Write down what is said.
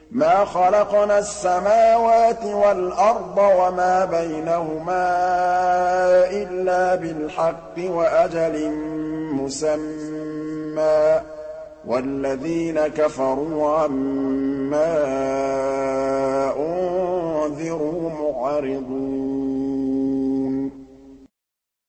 مَا خَلَقْنَا السَّمَاوَاتِ وَالْأَرْضَ وَمَا بَيْنَهُمَا إِلَّا بِالْحَقِّ وَأَجَلٍ مُّسَمًّى ۚ وَالَّذِينَ كَفَرُوا عَمَّا أُنذِرُوا مُعْرِضُونَ